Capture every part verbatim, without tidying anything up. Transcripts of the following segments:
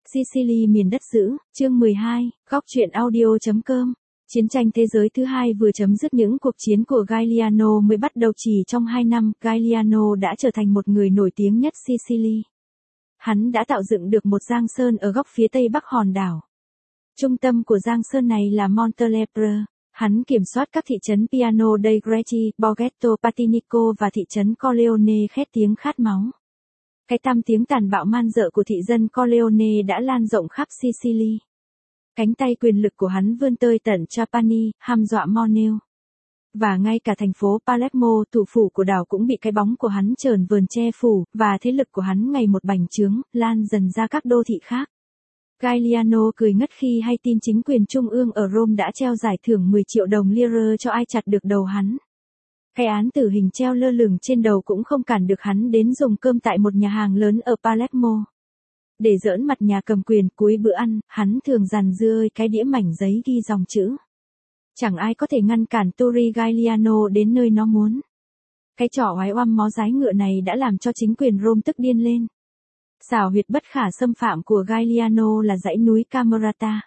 Sicily miền đất dữ, chương mười hai, góc truyện audio.com. Chiến tranh thế giới thứ hai vừa chấm dứt, những cuộc chiến của Giuliano mới bắt đầu. Chỉ trong hai năm, Giuliano đã trở thành một người nổi tiếng nhất Sicily. Hắn đã tạo dựng được một giang sơn ở góc phía tây bắc hòn đảo. Trung tâm của giang sơn này là Montelepre. Hắn kiểm soát các thị trấn Piano dei Greci, Borghetto Patinico và thị trấn Corleone khét tiếng khát máu. Cái tăm tiếng tàn bạo man dợ của thị dân Corleone đã lan rộng khắp Sicily. Cánh tay quyền lực của hắn vươn tới tận Trapani, hăm dọa Moneo. Và ngay cả thành phố Palermo, thủ phủ của đảo, cũng bị cái bóng của hắn trờn vờn che phủ, và thế lực của hắn ngày một bành trướng, lan dần ra các đô thị khác. Giuliano cười ngất khi hay tin chính quyền trung ương ở Rome đã treo giải thưởng mười triệu đồng lira cho ai chặt được đầu hắn. Cái án tử hình treo lơ lửng trên đầu cũng không cản được hắn đến dùng cơm tại một nhà hàng lớn ở Palermo. Để giỡn mặt nhà cầm quyền, cuối bữa ăn, hắn thường dàn dưa cái đĩa mảnh giấy ghi dòng chữ: chẳng ai có thể ngăn cản Torri Giuliano đến nơi nó muốn. Cái trò oái oăm mó dái ngựa này đã làm cho chính quyền Rome tức điên lên. Xảo huyệt bất khả xâm phạm của Giuliano là dãy núi Camerata.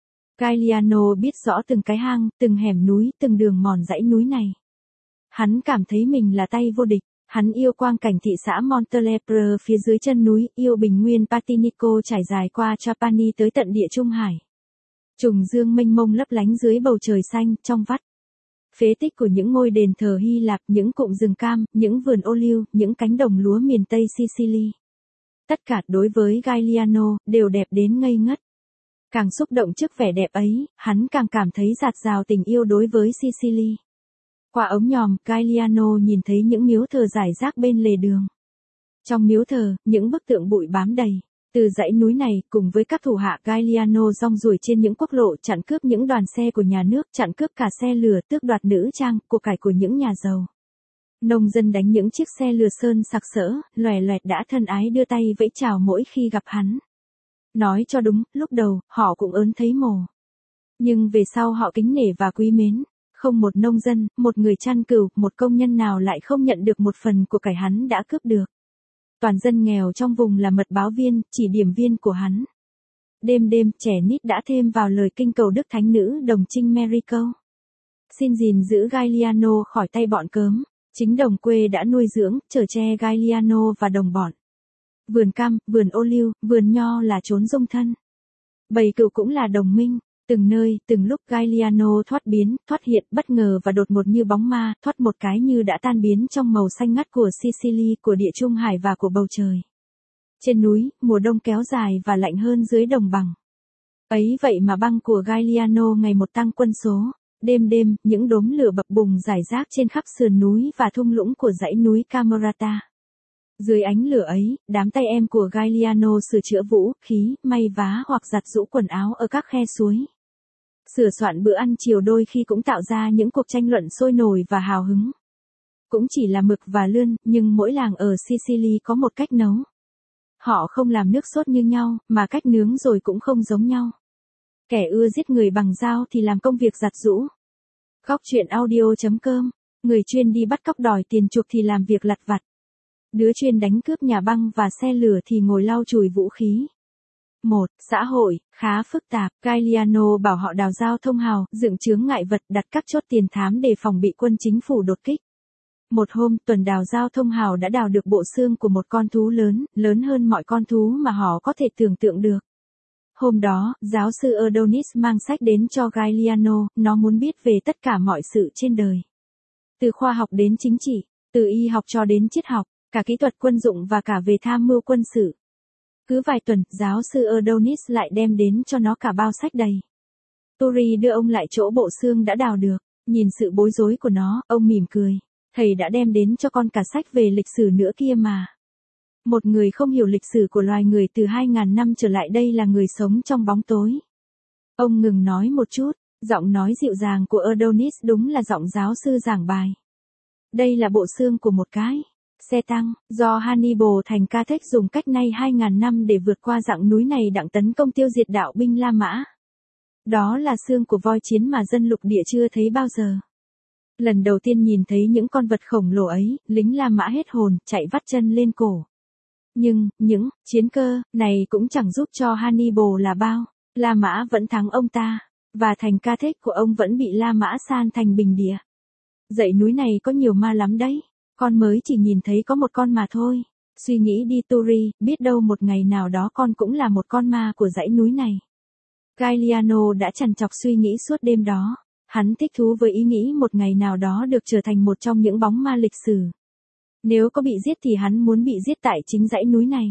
Giuliano biết rõ từng cái hang, từng hẻm núi, từng đường mòn dãy núi này. Hắn cảm thấy mình là tay vô địch. Hắn yêu quang cảnh thị xã Montelepre phía dưới chân núi, yêu bình nguyên Patinico trải dài qua Trapani tới tận địa Trung Hải. Trùng dương mênh mông lấp lánh dưới bầu trời xanh, trong vắt. Phế tích của những ngôi đền thờ Hy Lạp, những cụm rừng cam, những vườn ô liu, những cánh đồng lúa miền Tây Sicily. Tất cả đối với Giuliano đều đẹp đến ngây ngất. Càng xúc động trước vẻ đẹp ấy, hắn càng cảm thấy dạt dào tình yêu đối với Sicily. Qua ống nhòm, Giuliano nhìn thấy những miếu thờ rải rác bên lề đường. Trong miếu thờ, những bức tượng bụi bám đầy. Từ dãy núi này, cùng với các thủ hạ Giuliano rong ruổi trên những quốc lộ, chặn cướp những đoàn xe của nhà nước, chặn cướp cả xe lửa, tước đoạt nữ trang, của cải của những nhà giàu. Nông dân đánh những chiếc xe lừa sơn sặc sỡ, loè loẹt đã thân ái đưa tay vẫy chào mỗi khi gặp hắn. Nói cho đúng, lúc đầu, họ cũng ớn thấy mồ. Nhưng về sau họ kính nể và quý mến. Không một nông dân, một người chăn cừu, một công nhân nào lại không nhận được một phần của cải hắn đã cướp được. Toàn dân nghèo trong vùng là mật báo viên, chỉ điểm viên của hắn. Đêm đêm, trẻ nít đã thêm vào lời kinh cầu Đức Thánh Nữ Đồng Trinh Mary câu: xin gìn giữ Giuliano khỏi tay bọn cớm. Chính đồng quê đã nuôi dưỡng, chở che Giuliano và đồng bọn. Vườn cam, vườn ô liu, vườn nho là chốn dung thân. Bầy cừu cũng là đồng minh. Từng nơi, từng lúc Giuliano thoát biến, thoát hiện, bất ngờ và đột ngột như bóng ma, thoát một cái như đã tan biến trong màu xanh ngắt của Sicily, của địa Trung Hải và của bầu trời. Trên núi, mùa đông kéo dài và lạnh hơn dưới đồng bằng. Ấy vậy mà băng của Giuliano ngày một tăng quân số. Đêm đêm, những đốm lửa bập bùng rải rác trên khắp sườn núi và thung lũng của dãy núi Camerata. Dưới ánh lửa ấy, đám tay em của Giuliano sửa chữa vũ khí, may vá hoặc giặt giũ quần áo ở các khe suối. Sửa soạn bữa ăn chiều đôi khi cũng tạo ra những cuộc tranh luận sôi nổi và hào hứng. Cũng chỉ là mực và lươn, nhưng mỗi làng ở Sicily có một cách nấu. Họ không làm nước sốt như nhau, mà cách nướng rồi cũng không giống nhau. Kẻ ưa giết người bằng dao thì làm công việc giặt giũ. Góc truyện audio.com. Người chuyên đi bắt cóc đòi tiền chuộc thì làm việc lặt vặt. Đứa chuyên đánh cướp nhà băng và xe lửa thì ngồi lau chùi vũ khí. một. Xã hội, khá phức tạp. Giuliano bảo họ đào giao thông hào, dựng chướng ngại vật, đặt các chốt tiền thám để phòng bị quân chính phủ đột kích. Một hôm, tuần đào giao thông hào đã đào được bộ xương của một con thú lớn, lớn hơn mọi con thú mà họ có thể tưởng tượng được. Hôm đó, giáo sư Adonis mang sách đến cho Giuliano, nó muốn biết về tất cả mọi sự trên đời. Từ khoa học đến chính trị, từ y học cho đến triết học, cả kỹ thuật quân dụng và cả về tham mưu quân sự. Cứ vài tuần, giáo sư Adonis lại đem đến cho nó cả bao sách đầy. Torri đưa ông lại chỗ bộ xương đã đào được. Nhìn sự bối rối của nó, ông mỉm cười. Thầy đã đem đến cho con cả sách về lịch sử nữa kia mà. Một người không hiểu lịch sử của loài người từ hai ngàn năm trở lại đây là người sống trong bóng tối. Ông ngừng nói một chút, giọng nói dịu dàng của Adonis đúng là giọng giáo sư giảng bài. Đây là bộ xương của một cái xe tăng, do Hannibal thành Carthage dùng cách nay hai ngàn năm để vượt qua dặng núi này đặng tấn công tiêu diệt đạo binh La Mã. Đó là xương của voi chiến mà dân lục địa chưa thấy bao giờ. Lần đầu tiên nhìn thấy những con vật khổng lồ ấy, lính La Mã hết hồn, chạy vắt chân lên cổ. Nhưng, những chiến cơ này cũng chẳng giúp cho Hannibal là bao. La Mã vẫn thắng ông ta, và thành Carthage của ông vẫn bị La Mã san thành bình địa. Dãy núi này có nhiều ma lắm đấy, con mới chỉ nhìn thấy có một con mà thôi. Suy nghĩ đi Turi, biết đâu một ngày nào đó con cũng là một con ma của dãy núi này. Gaeliano đã trằn trọc suy nghĩ suốt đêm đó. Hắn thích thú với ý nghĩ một ngày nào đó được trở thành một trong những bóng ma lịch sử. Nếu có bị giết thì hắn muốn bị giết tại chính dãy núi này.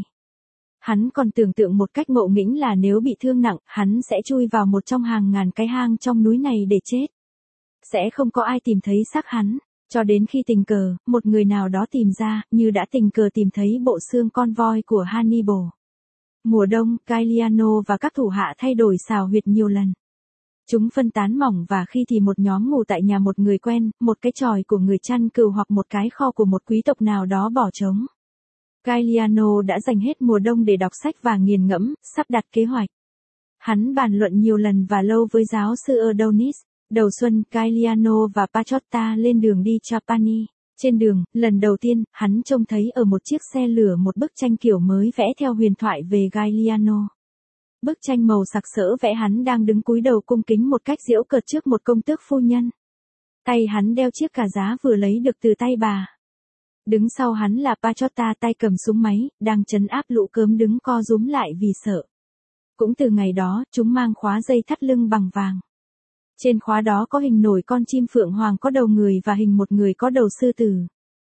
Hắn còn tưởng tượng một cách ngộ nghĩnh là nếu bị thương nặng, hắn sẽ chui vào một trong hàng ngàn cái hang trong núi này để chết. Sẽ không có ai tìm thấy xác hắn, cho đến khi tình cờ, một người nào đó tìm ra, như đã tình cờ tìm thấy bộ xương con voi của Hannibal. Mùa đông, Gaeliano và các thủ hạ thay đổi xào huyệt nhiều lần. Chúng phân tán mỏng và khi thì một nhóm ngủ tại nhà một người quen, một cái chòi của người chăn cừu hoặc một cái kho của một quý tộc nào đó bỏ trống. Gaeliano đã dành hết mùa đông để đọc sách và nghiền ngẫm, sắp đặt kế hoạch. Hắn bàn luận nhiều lần và lâu với giáo sư Adonis. Đầu xuân, Gaeliano và Pachotta lên đường đi Trapani. Trên đường, lần đầu tiên, hắn trông thấy ở một chiếc xe lửa một bức tranh kiểu mới vẽ theo huyền thoại về Gaeliano. Bức tranh màu sặc sỡ vẽ hắn đang đứng cúi đầu cung kính một cách giễu cợt trước một công tước phu nhân. Tay hắn đeo chiếc cà giá vừa lấy được từ tay bà. Đứng sau hắn là Pachotta tay cầm súng máy, đang trấn áp lũ cớm đứng co rúm lại vì sợ. Cũng từ ngày đó, chúng mang khóa dây thắt lưng bằng vàng. Trên khóa đó có hình nổi con chim phượng hoàng có đầu người và hình một người có đầu sư tử.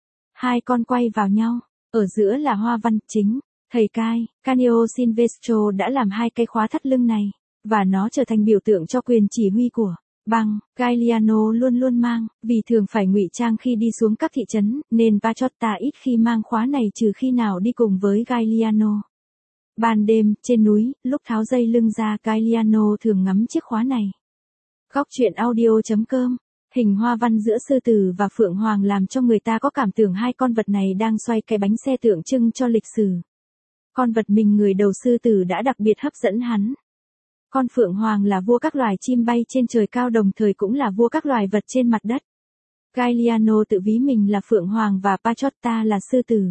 Hai con quay vào nhau, ở giữa là hoa văn chính. Thầy Cai, Canio Silvestro đã làm hai cây khóa thắt lưng này, và nó trở thành biểu tượng cho quyền chỉ huy của băng. Gaeliano luôn luôn mang, vì thường phải ngụy trang khi đi xuống các thị trấn, nên Pachotta ít khi mang khóa này trừ khi nào đi cùng với Gaeliano. Ban đêm, trên núi, lúc tháo dây lưng ra, Gaeliano thường ngắm chiếc khóa này. Góc truyện audio.com. Hình hoa văn giữa sư tử và phượng hoàng làm cho người ta có cảm tưởng hai con vật này đang xoay cái bánh xe tượng trưng cho lịch sử. Con vật mình người đầu sư tử đã đặc biệt hấp dẫn hắn. Con phượng hoàng là vua các loài chim bay trên trời cao đồng thời cũng là vua các loài vật trên mặt đất. Gaeliano tự ví mình là phượng hoàng và Pachotta là sư tử.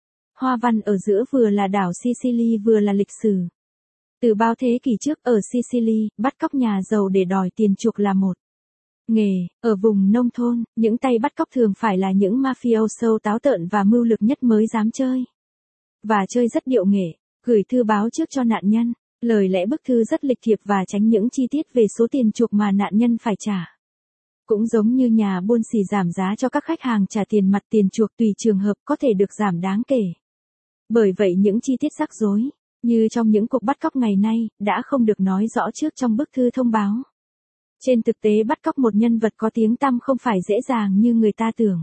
Hoa văn ở giữa vừa là đảo Sicily vừa là lịch sử. Từ bao thế kỷ trước ở Sicily, bắt cóc nhà giàu để đòi tiền chuộc là một nghề. Ở vùng nông thôn, những tay bắt cóc thường phải là những mafioso táo tợn và mưu lược nhất mới dám chơi. Và chơi rất điệu nghệ, gửi thư báo trước cho nạn nhân, lời lẽ bức thư rất lịch thiệp và tránh những chi tiết về số tiền chuộc mà nạn nhân phải trả. Cũng giống như nhà buôn xỉ giảm giá cho các khách hàng trả tiền mặt tiền chuộc tùy trường hợp có thể được giảm đáng kể. Bởi vậy những chi tiết rắc rối, như trong những cuộc bắt cóc ngày nay, đã không được nói rõ trước trong bức thư thông báo. Trên thực tế bắt cóc một nhân vật có tiếng tăm không phải dễ dàng như người ta tưởng.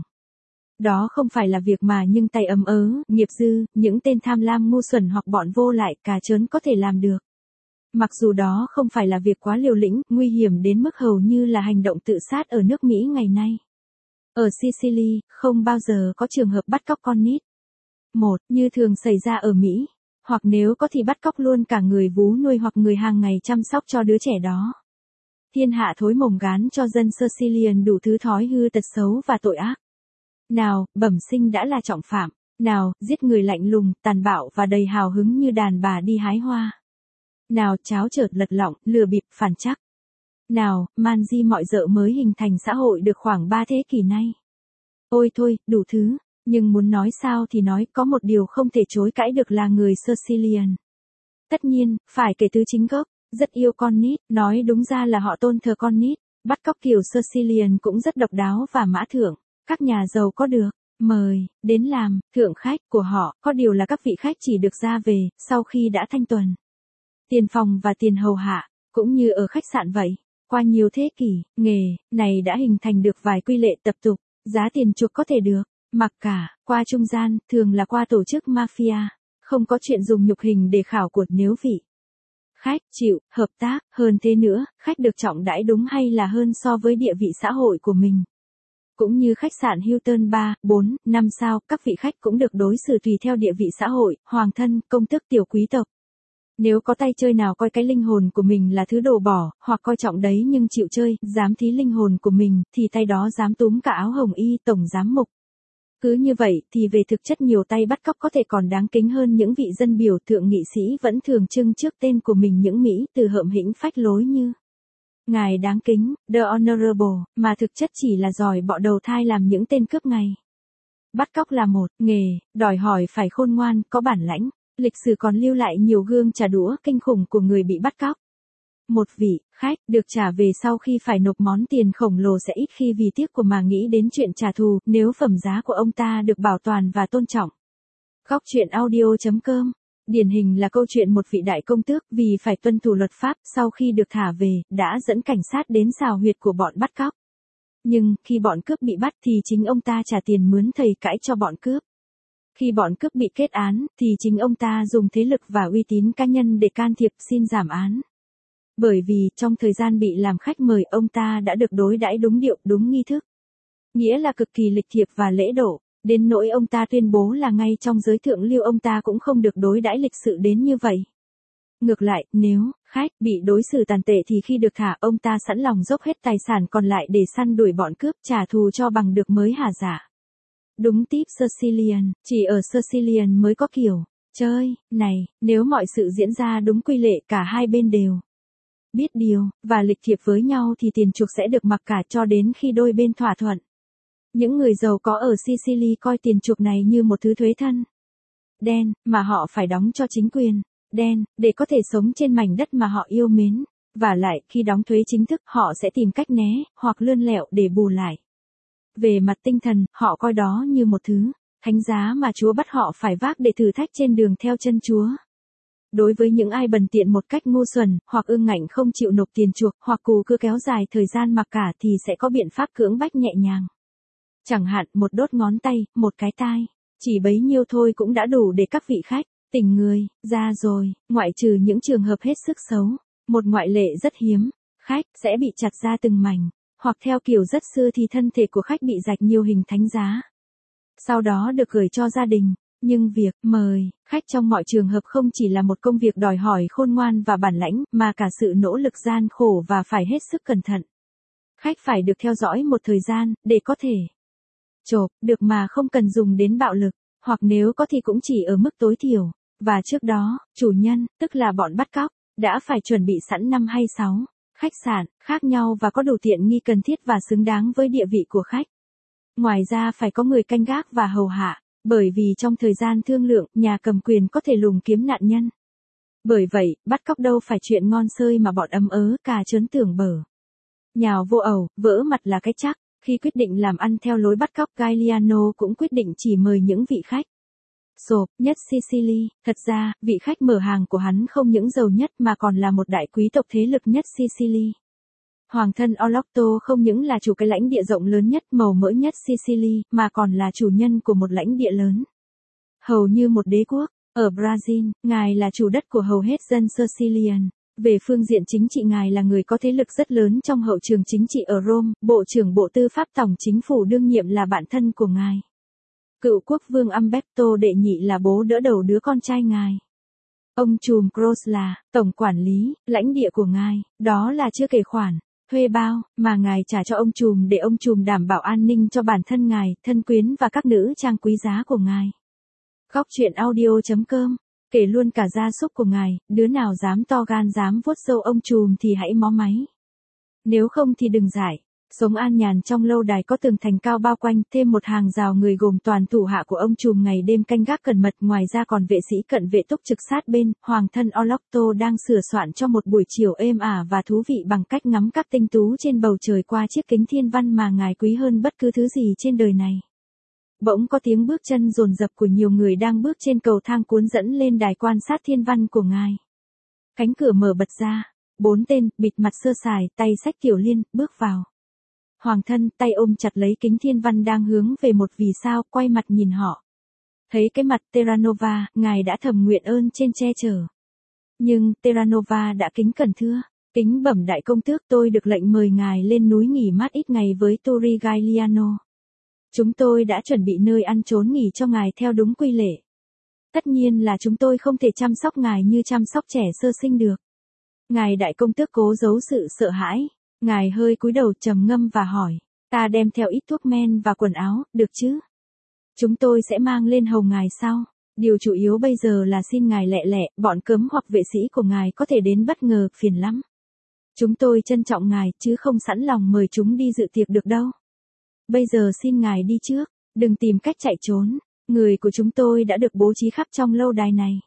Đó không phải là việc mà những tay ấm ớ, nghiệp dư, những tên tham lam ngu xuẩn hoặc bọn vô lại cà trớn có thể làm được. Mặc dù đó không phải là việc quá liều lĩnh, nguy hiểm đến mức hầu như là hành động tự sát ở nước Mỹ ngày nay. Ở Sicily, không bao giờ có trường hợp bắt cóc con nít. Một, như thường xảy ra ở Mỹ. Hoặc nếu có thì bắt cóc luôn cả người vú nuôi hoặc người hàng ngày chăm sóc cho đứa trẻ đó. Thiên hạ thối mồm gán cho dân Sicilian đủ thứ thói hư tật xấu và tội ác. Nào, bẩm sinh đã là trọng phạm. Nào, giết người lạnh lùng, tàn bạo và đầy hào hứng như đàn bà đi hái hoa. Nào, cháo chợt lật lọng, lừa bịp, phản chắc. Nào, man di mọi dợ mới hình thành xã hội được khoảng ba thế kỷ nay. Ôi thôi, đủ thứ. Nhưng muốn nói sao thì nói, có một điều không thể chối cãi được là người Sicilian. Tất nhiên, phải kể từ chính gốc, rất yêu con nít, nói đúng ra là họ tôn thờ con nít. Bắt cóc kiểu Sicilian cũng rất độc đáo và mã thượng. Các nhà giàu có được mời đến làm thượng khách của họ, có điều là các vị khách chỉ được ra về sau khi đã thanh tuần tiền phòng và tiền hầu hạ, cũng như ở khách sạn vậy. Qua nhiều thế kỷ, nghề này đã hình thành được vài quy lệ tập tục, giá tiền chuộc có thể được mặc cả qua trung gian, thường là qua tổ chức mafia, không có chuyện dùng nhục hình để khảo cuộc nếu vị khách chịu hợp tác. Hơn thế nữa, khách được trọng đãi đúng hay là hơn so với địa vị xã hội của mình. Cũng như khách sạn Hilton ba, bốn, năm sao, các vị khách cũng được đối xử tùy theo địa vị xã hội, hoàng thân, công tước, tiểu quý tộc. Nếu có tay chơi nào coi cái linh hồn của mình là thứ đồ bỏ, hoặc coi trọng đấy nhưng chịu chơi, dám thí linh hồn của mình, thì tay đó dám túm cả áo hồng y tổng giám mục. Cứ như vậy thì về thực chất nhiều tay bắt cóc có thể còn đáng kính hơn những vị dân biểu thượng nghị sĩ vẫn thường trưng trước tên của mình những Mỹ từ hợm hĩnh phách lối như ngài đáng kính, The Honorable, mà thực chất chỉ là giỏi bọ đầu thai làm những tên cướp ngày. Bắt cóc là một nghề, đòi hỏi phải khôn ngoan, có bản lãnh. Lịch sử còn lưu lại nhiều gương trả đũa kinh khủng của người bị bắt cóc. Một vị khách được trả về sau khi phải nộp món tiền khổng lồ sẽ ít khi vì tiếc của mà nghĩ đến chuyện trả thù nếu phẩm giá của ông ta được bảo toàn và tôn trọng. Góc truyện audio chấm com. Điển hình là câu chuyện một vị đại công tước vì phải tuân thủ luật pháp sau khi được thả về, đã dẫn cảnh sát đến xào huyệt của bọn bắt cóc. Nhưng, khi bọn cướp bị bắt thì chính ông ta trả tiền mướn thầy cãi cho bọn cướp. Khi bọn cướp bị kết án, thì chính ông ta dùng thế lực và uy tín cá nhân để can thiệp xin giảm án. Bởi vì, trong thời gian bị làm khách mời ông ta đã được đối đãi đúng điệu, đúng nghi thức. Nghĩa là cực kỳ lịch thiệp và lễ độ, đến nỗi ông ta tuyên bố là ngay trong giới thượng lưu ông ta cũng không được đối đãi lịch sự đến như vậy. Ngược lại, nếu khách bị đối xử tàn tệ thì khi được thả ông ta sẵn lòng dốc hết tài sản còn lại để săn đuổi bọn cướp trả thù cho bằng được mới hả dạ. Đúng tip Sicilian, chỉ ở Sicilian mới có kiểu chơi này, nếu mọi sự diễn ra đúng quy lệ cả hai bên đều biết điều, và lịch thiệp với nhau thì tiền chuộc sẽ được mặc cả cho đến khi đôi bên thỏa thuận. Những người giàu có ở Sicily coi tiền chuộc này như một thứ thuế thân đen, mà họ phải đóng cho chính quyền đen, để có thể sống trên mảnh đất mà họ yêu mến. Và lại, khi đóng thuế chính thức, họ sẽ tìm cách né, hoặc lươn lẹo để bù lại. Về mặt tinh thần, họ coi đó như một thứ thánh giá mà Chúa bắt họ phải vác để thử thách trên đường theo chân Chúa. Đối với những ai bần tiện một cách ngu xuẩn, hoặc ương ngạnh không chịu nộp tiền chuộc, hoặc cù cứ kéo dài thời gian mặc cả thì sẽ có biện pháp cưỡng bách nhẹ nhàng. Chẳng hạn một đốt ngón tay, một cái tai, chỉ bấy nhiêu thôi cũng đã đủ để các vị khách tỉnh người ra rồi, ngoại trừ những trường hợp hết sức xấu. Một ngoại lệ rất hiếm, khách sẽ bị chặt ra từng mảnh, hoặc theo kiểu rất xưa thì thân thể của khách bị rạch nhiều hình thánh giá. Sau đó được gửi cho gia đình. Nhưng việc mời khách trong mọi trường hợp không chỉ là một công việc đòi hỏi khôn ngoan và bản lãnh, mà cả sự nỗ lực gian khổ và phải hết sức cẩn thận. Khách phải được theo dõi một thời gian, để có thể chộp được mà không cần dùng đến bạo lực, hoặc nếu có thì cũng chỉ ở mức tối thiểu. Và trước đó, chủ nhân, tức là bọn bắt cóc, đã phải chuẩn bị sẵn năm hay sáu khách sạn khác nhau và có đủ tiện nghi cần thiết và xứng đáng với địa vị của khách. Ngoài ra phải có người canh gác và hầu hạ. Bởi vì trong thời gian thương lượng, nhà cầm quyền có thể lùng kiếm nạn nhân. Bởi vậy, bắt cóc đâu phải chuyện ngon xơi mà bọn ấm ớ cà chớn tưởng bở. Nhào vô ẩu, vỡ mặt là cái chắc. Khi quyết định làm ăn theo lối bắt cóc, Gagliano cũng quyết định chỉ mời những vị khách sộp nhất Sicily. Thật ra, vị khách mở hàng của hắn không những giàu nhất mà còn là một đại quý tộc thế lực nhất Sicily. Hoàng thân Olotto không những là chủ cái lãnh địa rộng lớn nhất, màu mỡ nhất Sicily, mà còn là chủ nhân của một lãnh địa lớn. Hầu như một đế quốc. Ở Brazil, ngài là chủ đất của hầu hết dân Sicilian. Về phương diện chính trị ngài là người có thế lực rất lớn trong hậu trường chính trị ở Rome, Bộ trưởng Bộ Tư pháp Tổng chính phủ đương nhiệm là bạn thân của ngài. Cựu quốc vương Umberto đệ nhị là bố đỡ đầu đứa con trai ngài. Ông trùm Cross là tổng quản lý lãnh địa của ngài, đó là chưa kể khoản thuê bao mà ngài trả cho ông trùm để ông trùm đảm bảo an ninh cho bản thân ngài, thân quyến và các nữ trang quý giá của ngài. Góc truyện audio chấm com. Kể luôn cả gia súc của ngài, đứa nào dám to gan dám vuốt râu ông trùm thì hãy mó máy. Nếu không thì đừng giải. Sống an nhàn trong lâu đài có tường thành cao bao quanh, thêm một hàng rào người gồm toàn thủ hạ của ông trùm ngày đêm canh gác cẩn mật, ngoài ra còn vệ sĩ cận vệ túc trực sát bên. Hoàng thân Olotto đang sửa soạn cho một buổi chiều êm ả và thú vị bằng cách ngắm các tinh tú trên bầu trời qua chiếc kính thiên văn mà ngài quý hơn bất cứ thứ gì trên đời này. Bỗng có tiếng bước chân dồn dập của nhiều người đang bước trên cầu thang cuốn dẫn lên đài quan sát thiên văn của ngài. Cánh cửa mở bật ra, bốn tên, bịt mặt sơ sài, tay xách tiểu liên, bước vào. Hoàng thân, tay ôm chặt lấy kính thiên văn đang hướng về một vì sao, quay mặt nhìn họ. Thấy cái mặt Terranova, ngài đã thầm nguyện ơn trên che chở. Nhưng, Terranova đã kính cẩn thưa. Kính bẩm đại công tước, tôi được lệnh mời ngài lên núi nghỉ mát ít ngày với Torri Gagliano. Chúng tôi đã chuẩn bị nơi ăn trốn nghỉ cho ngài theo đúng quy lệ. Tất nhiên là chúng tôi không thể chăm sóc ngài như chăm sóc trẻ sơ sinh được. Ngài đại công tước cố giấu sự sợ hãi. Ngài hơi cúi đầu trầm ngâm và hỏi, ta đem theo ít thuốc men và quần áo, được chứ? Chúng tôi sẽ mang lên hầu ngài sau. Điều chủ yếu bây giờ là xin ngài lẹ lẹ, bọn cấm hoặc vệ sĩ của ngài có thể đến bất ngờ, phiền lắm. Chúng tôi trân trọng ngài, chứ không sẵn lòng mời chúng đi dự tiệc được đâu. Bây giờ xin ngài đi trước, đừng tìm cách chạy trốn. Người của chúng tôi đã được bố trí khắp trong lâu đài này.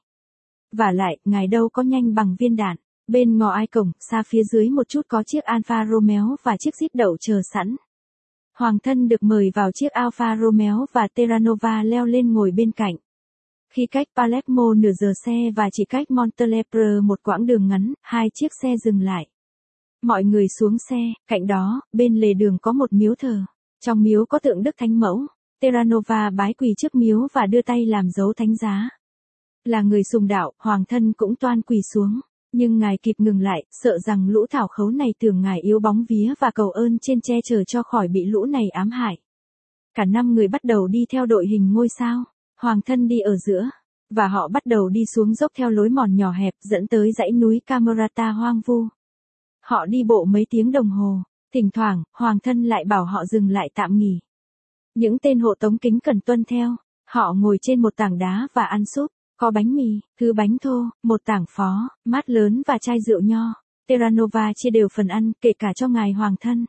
Vả lại, ngài đâu có nhanh bằng viên đạn. Bên ngõ ai cổng, xa phía dưới một chút có chiếc Alfa Romeo và chiếc Jeep đậu chờ sẵn. Hoàng thân được mời vào chiếc Alfa Romeo và Terranova leo lên ngồi bên cạnh. Khi cách Palermo nửa giờ xe và chỉ cách Montelepre một quãng đường ngắn, hai chiếc xe dừng lại. Mọi người xuống xe, cạnh đó, bên lề đường có một miếu thờ. Trong miếu có tượng Đức Thánh Mẫu. Terranova bái quỳ trước miếu và đưa tay làm dấu thánh giá. Là người sùng đạo, hoàng thân cũng toan quỳ xuống. Nhưng ngài kịp ngừng lại, sợ rằng lũ thảo khấu này tưởng ngài yếu bóng vía và cầu ơn trên che chở cho khỏi bị lũ này ám hại. Cả năm người bắt đầu đi theo đội hình ngôi sao. Hoàng thân đi ở giữa. Và họ bắt đầu đi xuống dốc theo lối mòn nhỏ hẹp dẫn tới dãy núi Camerata hoang vu. Họ đi bộ mấy tiếng đồng hồ. Thỉnh thoảng, hoàng thân lại bảo họ dừng lại tạm nghỉ. Những tên hộ tống kính cần tuân theo. Họ ngồi trên một tảng đá và ăn súp. Có bánh mì, thứ bánh thô, một tảng phó, mát lớn và chai rượu nho. Terranova chia đều phần ăn, kể cả cho ngài hoàng thân.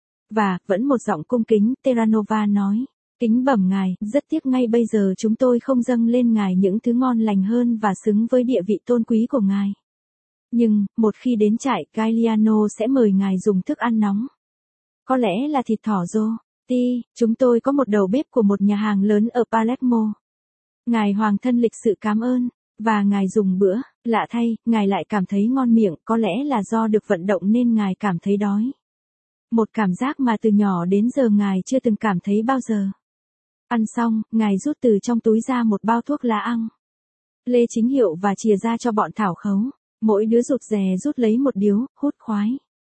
Và, vẫn một giọng cung kính, Terranova nói. Kính bẩm ngài, rất tiếc ngay bây giờ chúng tôi không dâng lên ngài những thứ ngon lành hơn và xứng với địa vị tôn quý của ngài. Nhưng, một khi đến trại, Gagliano sẽ mời ngài dùng thức ăn nóng. Có lẽ là thịt thỏ rô. Ti, chúng tôi có một đầu bếp của một nhà hàng lớn ở Palermo. Ngài hoàng thân lịch sự cảm ơn, và ngài dùng bữa, lạ thay, ngài lại cảm thấy ngon miệng, có lẽ là do được vận động nên ngài cảm thấy đói. Một cảm giác mà từ nhỏ đến giờ ngài chưa từng cảm thấy bao giờ. Ăn xong, ngài rút từ trong túi ra một bao thuốc lá ăn. Lê chính hiệu và chìa ra cho bọn thảo khấu. Mỗi đứa rụt rè rút lấy một điếu, hút khoái.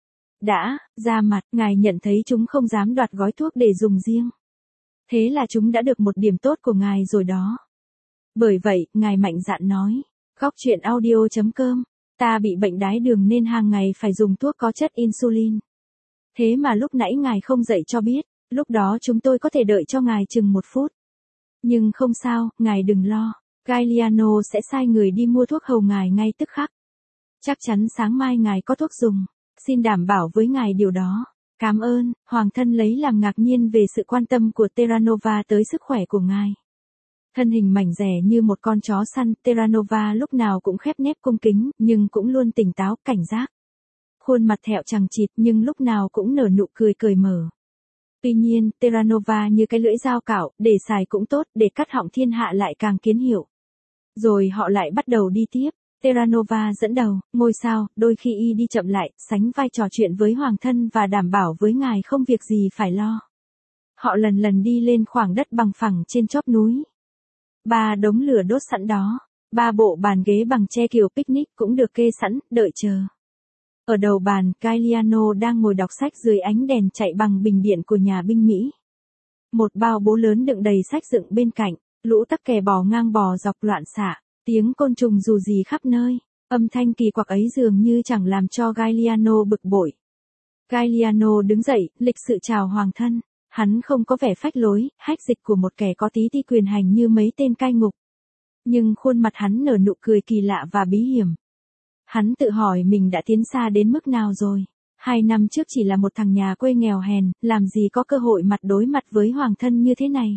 Đã, ra mặt, ngài nhận thấy chúng không dám đoạt gói thuốc để dùng riêng. Thế là chúng đã được một điểm tốt của ngài rồi đó. Bởi vậy, ngài mạnh dạn nói. Góc chuyện audio chấm com. Ta bị bệnh đái đường nên hàng ngày phải dùng thuốc có chất insulin. Thế mà lúc nãy ngài không dạy cho biết. Lúc đó chúng tôi có thể đợi cho ngài chừng một phút. Nhưng không sao, ngài đừng lo. Gagliano sẽ sai người đi mua thuốc hầu ngài ngay tức khắc. Chắc chắn sáng mai ngài có thuốc dùng. Xin đảm bảo với ngài điều đó. Cảm ơn, hoàng thân lấy làm ngạc nhiên về sự quan tâm của Terranova tới sức khỏe của ngài. Thân hình mảnh dẻ như một con chó săn, Terranova lúc nào cũng khép nép cung kính, nhưng cũng luôn tỉnh táo, cảnh giác. Khuôn mặt thẹo chằng chịt nhưng lúc nào cũng nở nụ cười cởi mở. Tuy nhiên, Terranova như cái lưỡi dao cạo, để xài cũng tốt, để cắt họng thiên hạ lại càng kiến hiệu. Rồi họ lại bắt đầu đi tiếp. Terranova dẫn đầu, ngôi sao, đôi khi y đi chậm lại, sánh vai trò chuyện với hoàng thân và đảm bảo với ngài không việc gì phải lo. Họ lần lần đi lên khoảng đất bằng phẳng trên chóp núi. Ba đống lửa đốt sẵn đó, ba bộ bàn ghế bằng tre kiểu picnic cũng được kê sẵn, đợi chờ. Ở đầu bàn, Gagliano đang ngồi đọc sách dưới ánh đèn chạy bằng bình điện của nhà binh Mỹ. Một bao bố lớn đựng đầy sách dựng bên cạnh, lũ tắc kè bò ngang bò dọc loạn xạ, tiếng côn trùng dù gì khắp nơi, âm thanh kỳ quặc ấy dường như chẳng làm cho Gagliano bực bội. Gagliano đứng dậy, lịch sự chào hoàng thân. Hắn không có vẻ phách lối, hách dịch của một kẻ có tí ti quyền hành như mấy tên cai ngục. Nhưng khuôn mặt hắn nở nụ cười kỳ lạ và bí hiểm. Hắn tự hỏi mình đã tiến xa đến mức nào rồi. Hai năm trước chỉ là một thằng nhà quê nghèo hèn, làm gì có cơ hội mặt đối mặt với hoàng thân như thế này.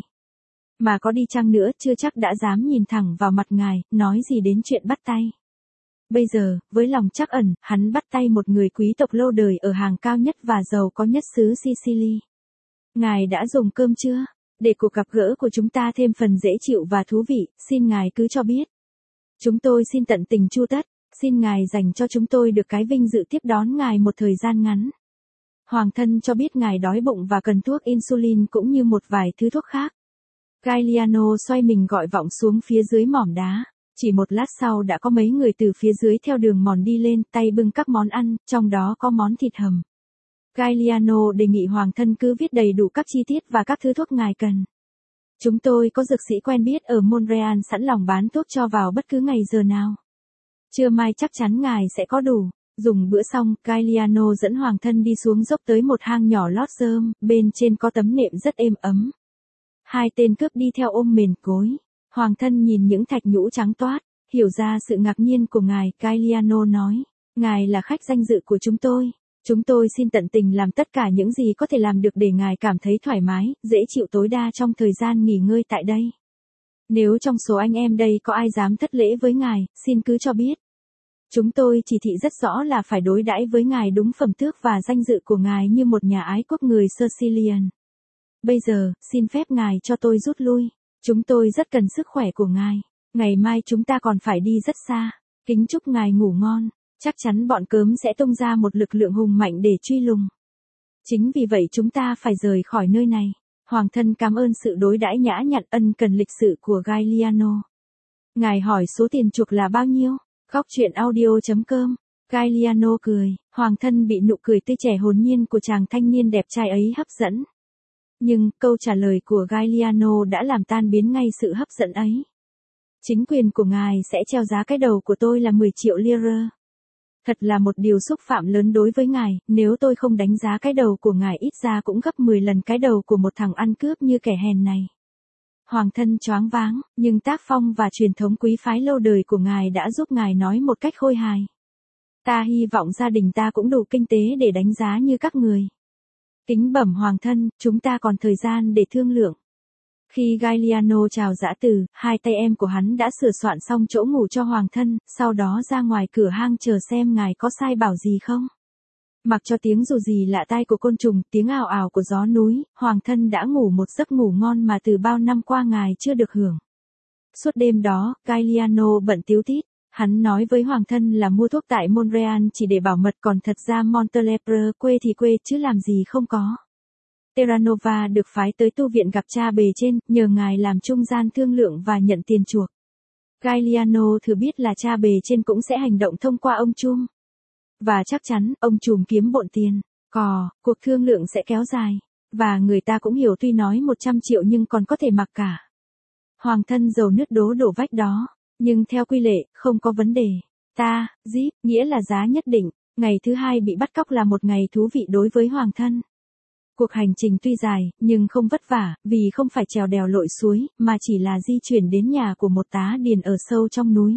Mà có đi chăng nữa chưa chắc đã dám nhìn thẳng vào mặt ngài, nói gì đến chuyện bắt tay. Bây giờ, với lòng trắc ẩn, hắn bắt tay một người quý tộc lâu đời ở hàng cao nhất và giàu có nhất xứ Sicily. Ngài đã dùng cơm chưa? Để cuộc gặp gỡ của chúng ta thêm phần dễ chịu và thú vị, xin ngài cứ cho biết. Chúng tôi xin tận tình chu tất, xin ngài dành cho chúng tôi được cái vinh dự tiếp đón ngài một thời gian ngắn. Hoàng thân cho biết ngài đói bụng và cần thuốc insulin cũng như một vài thứ thuốc khác. Gagliano xoay mình gọi vọng xuống phía dưới mỏm đá. Chỉ một lát sau đã có mấy người từ phía dưới theo đường mòn đi lên, tay bưng các món ăn, trong đó có món thịt hầm. Gagliano đề nghị hoàng thân cứ viết đầy đủ các chi tiết và các thứ thuốc ngài cần. Chúng tôi có dược sĩ quen biết ở Montreal sẵn lòng bán thuốc cho vào bất cứ ngày giờ nào. Trưa mai chắc chắn ngài sẽ có đủ. Dùng bữa xong, Gagliano dẫn hoàng thân đi xuống dốc tới một hang nhỏ lót rơm, bên trên có tấm nệm rất êm ấm. Hai tên cướp đi theo ôm mền gối. Hoàng thân nhìn những thạch nhũ trắng toát, hiểu ra sự ngạc nhiên của ngài, Gagliano nói. Ngài là khách danh dự của chúng tôi. Chúng tôi xin tận tình làm tất cả những gì có thể làm được để ngài cảm thấy thoải mái, dễ chịu tối đa trong thời gian nghỉ ngơi tại đây. Nếu trong số anh em đây có ai dám thất lễ với ngài, xin cứ cho biết. Chúng tôi chỉ thị rất rõ là phải đối đãi với ngài đúng phẩm tước và danh dự của ngài như một nhà ái quốc người Sicilian. Bây giờ, xin phép ngài cho tôi rút lui. Chúng tôi rất cần sức khỏe của ngài. Ngày mai chúng ta còn phải đi rất xa. Kính chúc ngài ngủ ngon. Chắc chắn bọn cớm sẽ tung ra một lực lượng hùng mạnh để truy lùng. Chính vì vậy chúng ta phải rời khỏi nơi này. Hoàng thân cảm ơn sự đối đãi nhã nhặn ân cần lịch sự của Gagliano. Ngài hỏi số tiền chuộc là bao nhiêu? Góc truyện audio chấm com. Gagliano cười. Hoàng thân bị nụ cười tươi trẻ hồn nhiên của chàng thanh niên đẹp trai ấy hấp dẫn. Nhưng, câu trả lời của Gagliano đã làm tan biến ngay sự hấp dẫn ấy. Chính quyền của ngài sẽ treo giá cái đầu của tôi là mười triệu lira. Thật là một điều xúc phạm lớn đối với ngài, nếu tôi không đánh giá cái đầu của ngài ít ra cũng gấp mười lần cái đầu của một thằng ăn cướp như kẻ hèn này. Hoàng thân choáng váng, nhưng tác phong và truyền thống quý phái lâu đời của ngài đã giúp ngài nói một cách khôi hài. Ta hy vọng gia đình ta cũng đủ kinh tế để đánh giá như các người. Kính bẩm hoàng thân, chúng ta còn thời gian để thương lượng. Khi Gagliano chào giã từ, hai tay em của hắn đã sửa soạn xong chỗ ngủ cho hoàng thân, sau đó ra ngoài cửa hang chờ xem ngài có sai bảo gì không. Mặc cho tiếng dù gì lạ tai của côn trùng, tiếng ào ào của gió núi, hoàng thân đã ngủ một giấc ngủ ngon mà từ bao năm qua ngài chưa được hưởng. Suốt đêm đó, Gagliano bận tíu tít. Hắn nói với hoàng thân là mua thuốc tại Montreal chỉ để bảo mật, còn thật ra Montelepre quê thì quê chứ làm gì không có. Terranova được phái tới tu viện gặp cha bề trên, nhờ ngài làm trung gian thương lượng và nhận tiền chuộc. Gagliano thừa biết là cha bề trên cũng sẽ hành động thông qua ông Trùm. Và chắc chắn, ông Trùm kiếm bộn tiền. Cò, cuộc thương lượng sẽ kéo dài. Và người ta cũng hiểu tuy nói một trăm triệu nhưng còn có thể mặc cả. Hoàng thân dầu nước đố đổ vách đó. Nhưng theo quy lệ, không có vấn đề. Ta, zip, nghĩa là giá nhất định. Ngày thứ hai bị bắt cóc là một ngày thú vị đối với hoàng thân. Cuộc hành trình tuy dài, nhưng không vất vả, vì không phải trèo đèo lội suối, mà chỉ là di chuyển đến nhà của một tá điền ở sâu trong núi.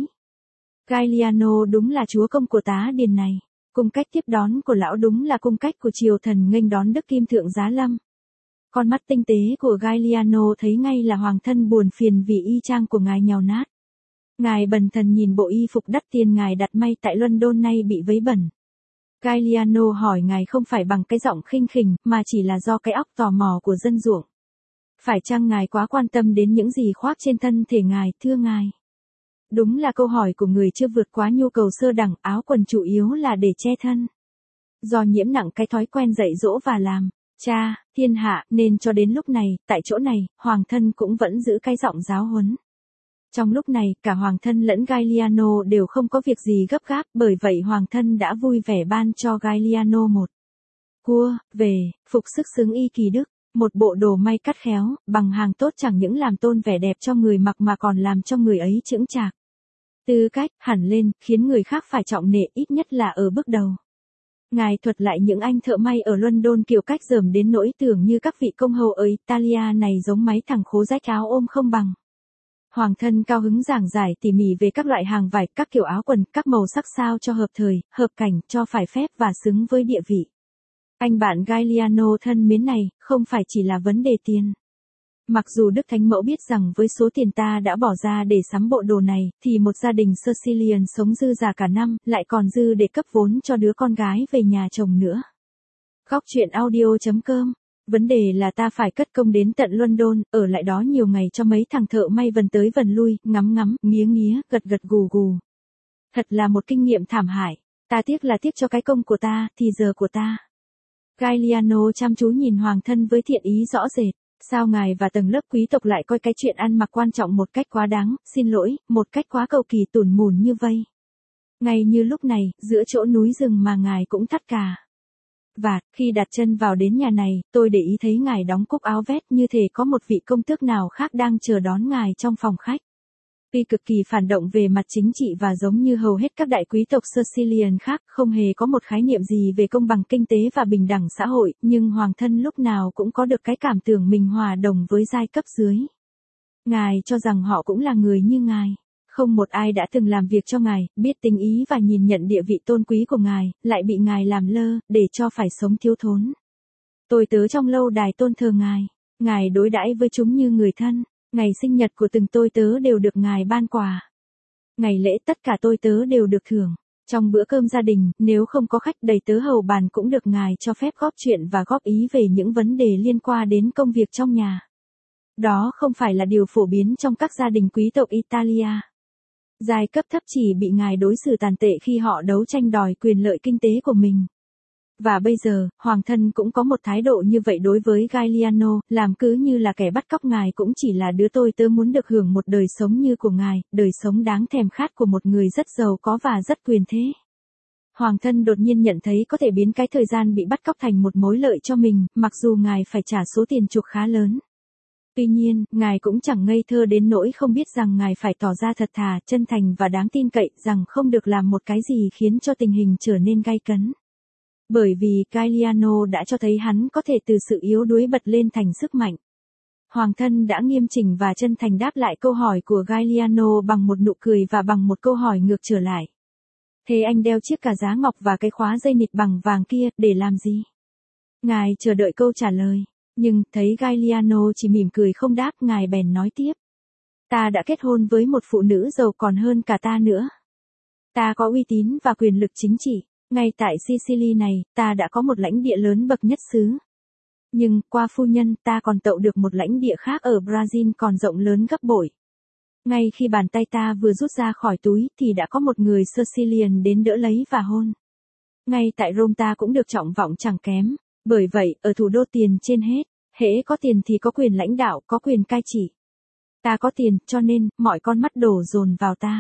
Gagliano đúng là chúa công của tá điền này. Cung cách tiếp đón của lão đúng là cung cách của triều thần nghênh đón đức kim thượng giá lâm. Con mắt tinh tế của Gagliano thấy ngay là hoàng thân buồn phiền vì y trang của ngài nhàu nát. Ngài bần thần nhìn bộ y phục đắt tiền ngài đặt may tại London nay bị vấy bẩn. Gagliano hỏi ngài không phải bằng cái giọng khinh khỉnh, mà chỉ là do cái óc tò mò của dân ruộng. Phải chăng ngài quá quan tâm đến những gì khoác trên thân thể ngài, thưa ngài? Đúng là câu hỏi của người chưa vượt quá nhu cầu sơ đẳng, áo quần chủ yếu là để che thân. Do nhiễm nặng cái thói quen dạy dỗ và làm cha, thiên hạ, nên cho đến lúc này, tại chỗ này, hoàng thân cũng vẫn giữ cái giọng giáo huấn. Trong lúc này, cả hoàng thân lẫn Gagliano đều không có việc gì gấp gáp, bởi vậy hoàng thân đã vui vẻ ban cho Gagliano một cua, về, phục sức xứng y kỳ đức, một bộ đồ may cắt khéo, bằng hàng tốt chẳng những làm tôn vẻ đẹp cho người mặc mà còn làm cho người ấy chững chạc. Tư cách, hẳn lên, khiến người khác phải trọng nể ít nhất là ở bước đầu. Ngài thuật lại những anh thợ may ở London kiểu cách dởm đến nỗi tưởng như các vị công hầu ở Italia này giống máy thẳng khố rách áo ôm không bằng. Hoàng thân cao hứng giảng giải tỉ mỉ về các loại hàng vải, các kiểu áo quần, các màu sắc sao cho hợp thời, hợp cảnh, cho phải phép và xứng với địa vị. Anh bạn Gagliano thân mến này, không phải chỉ là vấn đề tiền. Mặc dù Đức Thánh Mẫu biết rằng với số tiền ta đã bỏ ra để sắm bộ đồ này, thì một gia đình Sicilian sống dư giả cả năm, lại còn dư để cấp vốn cho đứa con gái về nhà chồng nữa. Góc truyện audio chấm com. Vấn đề là ta phải cất công đến tận London, ở lại đó nhiều ngày cho mấy thằng thợ may vần tới vần lui, ngắm ngắm, nghía nghía, gật gật gù gù. Thật là một kinh nghiệm thảm hại. Ta tiếc là tiếc cho cái công của ta, thì giờ của ta. Gagliano chăm chú nhìn hoàng thân với thiện ý rõ rệt. Sao ngài và tầng lớp quý tộc lại coi cái chuyện ăn mặc quan trọng một cách quá đáng, xin lỗi, một cách quá cầu kỳ tủn mủn như vây. Ngay như lúc này, giữa chỗ núi rừng mà ngài cũng thắt cả. Và, khi đặt chân vào đến nhà này, tôi để ý thấy ngài đóng cúc áo vest như thể có một vị công tước nào khác đang chờ đón ngài trong phòng khách. Tuy cực kỳ phản động về mặt chính trị và giống như hầu hết các đại quý tộc Sicilian khác, không hề có một khái niệm gì về công bằng kinh tế và bình đẳng xã hội, nhưng hoàng thân lúc nào cũng có được cái cảm tưởng mình hòa đồng với giai cấp dưới. Ngài cho rằng họ cũng là người như ngài. Không một ai đã từng làm việc cho ngài, biết tình ý và nhìn nhận địa vị tôn quý của ngài, lại bị ngài làm lơ, để cho phải sống thiếu thốn. Tôi tớ trong lâu đài tôn thờ ngài, ngài đối đãi với chúng như người thân, ngày sinh nhật của từng tôi tớ đều được ngài ban quà. Ngày lễ tất cả tôi tớ đều được thưởng. Trong bữa cơm gia đình, nếu không có khách đầy tớ hầu bàn cũng được ngài cho phép góp chuyện và góp ý về những vấn đề liên quan đến công việc trong nhà. Đó không phải là điều phổ biến trong các gia đình quý tộc Italia. Giai cấp thấp chỉ bị ngài đối xử tàn tệ khi họ đấu tranh đòi quyền lợi kinh tế của mình. Và bây giờ, hoàng thân cũng có một thái độ như vậy đối với Giuliano, làm cứ như là kẻ bắt cóc ngài cũng chỉ là đứa tôi tớ muốn được hưởng một đời sống như của ngài, đời sống đáng thèm khát của một người rất giàu có và rất quyền thế. Hoàng thân đột nhiên nhận thấy có thể biến cái thời gian bị bắt cóc thành một mối lợi cho mình, mặc dù ngài phải trả số tiền chuộc khá lớn. Tuy nhiên, ngài cũng chẳng ngây thơ đến nỗi không biết rằng ngài phải tỏ ra thật thà, chân thành và đáng tin cậy, rằng không được làm một cái gì khiến cho tình hình trở nên gay cấn. Bởi vì Giuliano đã cho thấy hắn có thể từ sự yếu đuối bật lên thành sức mạnh. Hoàng thân đã nghiêm chỉnh và chân thành đáp lại câu hỏi của Giuliano bằng một nụ cười và bằng một câu hỏi ngược trở lại. Thế anh đeo chiếc cà giá ngọc và cái khóa dây nịt bằng vàng kia, để làm gì? Ngài chờ đợi câu trả lời. Nhưng, thấy Giuliano chỉ mỉm cười không đáp, ngài bèn nói tiếp. Ta đã kết hôn với một phụ nữ giàu còn hơn cả ta nữa. Ta có uy tín và quyền lực chính trị. Ngay tại Sicily này, ta đã có một lãnh địa lớn bậc nhất xứ. Nhưng, qua phu nhân, ta còn tậu được một lãnh địa khác ở Brazil còn rộng lớn gấp bội. Ngay khi bàn tay ta vừa rút ra khỏi túi, thì đã có một người Sicilian đến đỡ lấy và hôn. Ngay tại Rome ta cũng được trọng vọng chẳng kém. Bởi vậy, ở thủ đô tiền trên hết, hễ có tiền thì có quyền lãnh đạo, có quyền cai trị. Ta có tiền, cho nên, mọi con mắt đổ dồn vào ta.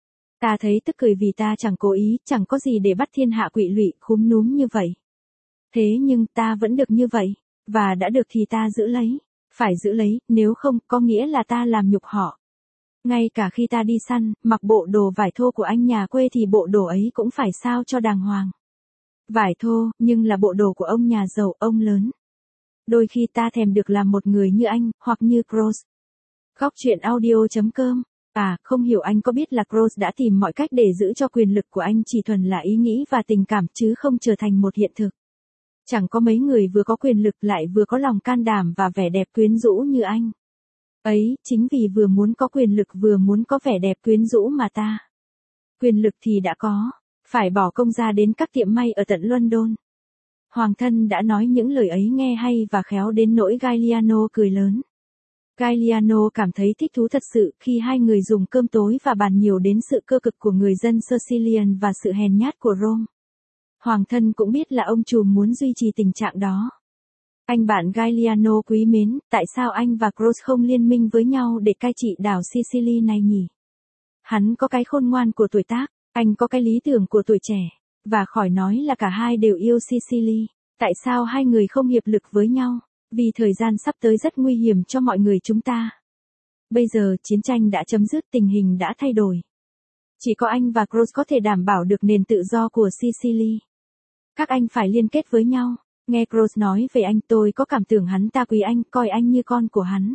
Ta thấy tức cười vì ta chẳng cố ý, chẳng có gì để bắt thiên hạ quỵ lụy, khúm núm như vậy. Thế nhưng, ta vẫn được như vậy, và đã được thì ta giữ lấy. Phải giữ lấy, nếu không, có nghĩa là ta làm nhục họ. Ngay cả khi ta đi săn, mặc bộ đồ vải thô của anh nhà quê thì bộ đồ ấy cũng phải sao cho đàng hoàng. Vải thô, nhưng là bộ đồ của ông nhà giàu, ông lớn. Đôi khi ta thèm được làm một người như anh, hoặc như Croce. Góc chuyện audio chấm com. À, không hiểu anh có biết là Croce đã tìm mọi cách để giữ cho quyền lực của anh chỉ thuần là ý nghĩ và tình cảm chứ không trở thành một hiện thực. Chẳng có mấy người vừa có quyền lực lại vừa có lòng can đảm và vẻ đẹp quyến rũ như anh. Ấy, chính vì vừa muốn có quyền lực vừa muốn có vẻ đẹp quyến rũ mà ta. Quyền lực thì đã có. Phải bỏ công ra đến các tiệm may ở tận London. Hoàng thân đã nói những lời ấy nghe hay và khéo đến nỗi Giuliano cười lớn. Giuliano cảm thấy thích thú thật sự khi hai người dùng cơm tối và bàn nhiều đến sự cơ cực của người dân Sicilian và sự hèn nhát của Rome. Hoàng thân cũng biết là ông trùm muốn duy trì tình trạng đó. Anh bạn Giuliano quý mến, tại sao anh và Croce không liên minh với nhau để cai trị đảo Sicily này nhỉ? Hắn có cái khôn ngoan của tuổi tác. Anh có cái lý tưởng của tuổi trẻ, và khỏi nói là cả hai đều yêu Sicily. Tại sao hai người không hiệp lực với nhau? Vì thời gian sắp tới rất nguy hiểm cho mọi người chúng ta. Bây giờ chiến tranh đã chấm dứt, tình hình đã thay đổi. Chỉ có anh và Croce có thể đảm bảo được nền tự do của Sicily. Các anh phải liên kết với nhau. Nghe Croce nói về anh, tôi có cảm tưởng hắn ta quý anh, coi anh như con của hắn.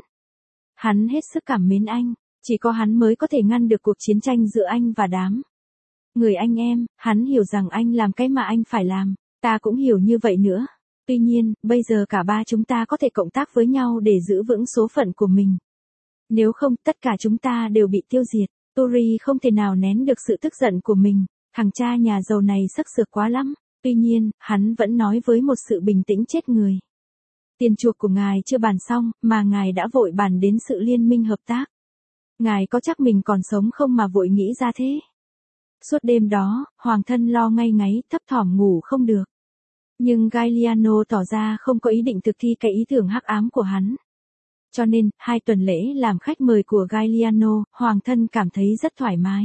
Hắn hết sức cảm mến anh. Chỉ có hắn mới có thể ngăn được cuộc chiến tranh giữa anh và đám người anh em. Hắn hiểu rằng anh làm cái mà anh phải làm. Ta cũng hiểu như vậy nữa. Tuy nhiên, bây giờ cả ba chúng ta có thể cộng tác với nhau để giữ vững số phận của mình. Nếu không, tất cả chúng ta đều bị tiêu diệt. Tori không thể nào nén được sự tức giận của mình. Thằng cha nhà giàu này sắc sược quá lắm. Tuy nhiên, hắn vẫn nói với một sự bình tĩnh chết người. Tiền chuộc của ngài chưa bàn xong, mà ngài đã vội bàn đến sự liên minh hợp tác. Ngài có chắc mình còn sống không mà vội nghĩ ra thế? Suốt đêm đó, hoàng thân lo ngay ngáy, thấp thỏm ngủ không được. Nhưng Giuliano tỏ ra không có ý định thực thi cái ý tưởng hắc ám của hắn. Cho nên, hai tuần lễ làm khách mời của Giuliano, hoàng thân cảm thấy rất thoải mái.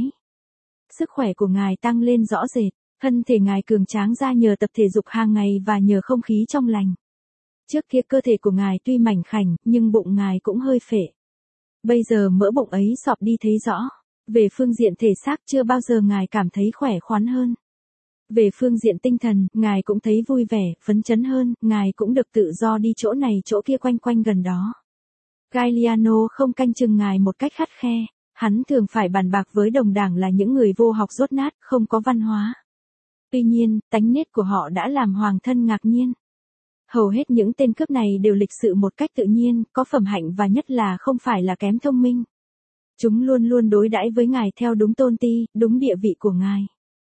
Sức khỏe của ngài tăng lên rõ rệt, thân thể ngài cường tráng ra nhờ tập thể dục hàng ngày và nhờ không khí trong lành. Trước kia cơ thể của ngài tuy mảnh khảnh, nhưng bụng ngài cũng hơi phệ. Bây giờ mỡ bụng ấy xọp đi thấy rõ. Về phương diện thể xác chưa bao giờ ngài cảm thấy khỏe khoắn hơn. Về phương diện tinh thần, ngài cũng thấy vui vẻ, phấn chấn hơn, ngài cũng được tự do đi chỗ này chỗ kia quanh quanh gần đó. Gagliano không canh chừng ngài một cách khắt khe, hắn thường phải bàn bạc với đồng đảng là những người vô học dốt nát, không có văn hóa. Tuy nhiên, tánh nết của họ đã làm hoàng thân ngạc nhiên. Hầu hết những tên cướp này đều lịch sự một cách tự nhiên, có phẩm hạnh và nhất là không phải là kém thông minh. Chúng luôn luôn đối đãi với ngài theo đúng tôn ti, đúng địa vị của ngài.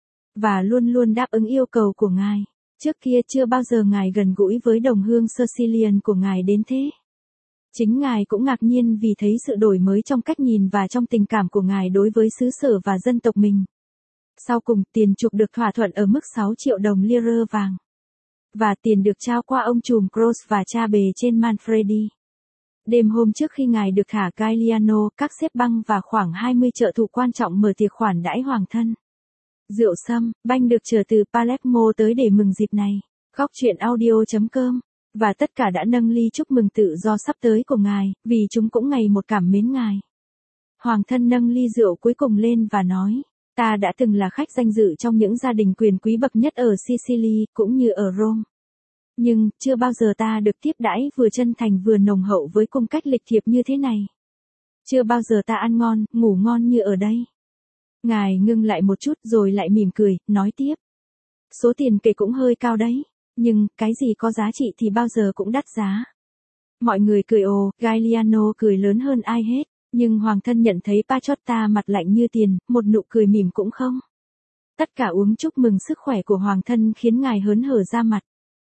Và luôn luôn đáp ứng yêu cầu của ngài. Trước kia chưa bao giờ ngài gần gũi với đồng hương Sicilian của ngài đến thế. Chính ngài cũng ngạc nhiên vì thấy sự đổi mới trong cách nhìn và trong tình cảm của ngài đối với xứ sở và dân tộc mình. Sau cùng, tiền chuộc được thỏa thuận ở mức sáu triệu đồng lira vàng. Và tiền được trao qua ông trùm Cross và cha bề trên Manfredi. Đêm hôm trước khi ngài được thả, Gagliano, các xếp băng và khoảng hai mươi trợ thủ quan trọng mở tiệc khoản đãi hoàng thân. Rượu sâm, banh được chở từ Palermo tới để mừng dịp này. Góc truyện audio chấm com. Và tất cả đã nâng ly chúc mừng tự do sắp tới của ngài, vì chúng cũng ngày một cảm mến ngài. Hoàng thân nâng ly rượu cuối cùng lên và nói, ta đã từng là khách danh dự trong những gia đình quyền quý bậc nhất ở Sicily, cũng như ở Rome. Nhưng, chưa bao giờ ta được tiếp đãi vừa chân thành vừa nồng hậu với cung cách lịch thiệp như thế này. Chưa bao giờ ta ăn ngon, ngủ ngon như ở đây. Ngài ngưng lại một chút rồi lại mỉm cười, nói tiếp. Số tiền kể cũng hơi cao đấy, nhưng, cái gì có giá trị thì bao giờ cũng đắt giá. Mọi người cười ồ, Gagliano cười lớn hơn ai hết, nhưng hoàng thân nhận thấy Paciotta mặt lạnh như tiền, một nụ cười mỉm cũng không. Tất cả uống chúc mừng sức khỏe của hoàng thân khiến ngài hớn hở ra mặt.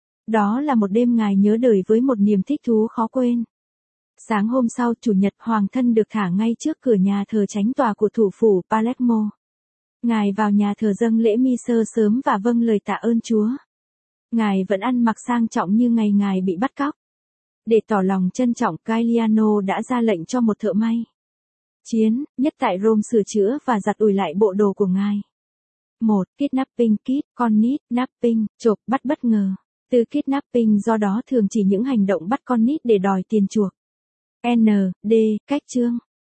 Đó là một đêm ngài nhớ đời với một niềm thích thú khó quên. Sáng hôm sau, chủ nhật, hoàng thân được thả ngay trước cửa nhà thờ chánh tòa của thủ phủ Palermo. Ngài vào nhà thờ dâng lễ misa sớm và vâng lời tạ ơn Chúa. Ngài vẫn ăn mặc sang trọng như ngày ngài bị bắt cóc. Để tỏ lòng trân trọng, Gagliano đã ra lệnh cho một thợ may chiến, nhất tại Rome sửa chữa và giặt ủi lại bộ đồ của ngài. một. Kidnapping kit, con nít, napping, chộp, bắt bất ngờ. Từ kidnapping do đó thường chỉ những hành động bắt con nít để đòi tiền chuộc. N. D. Cách chương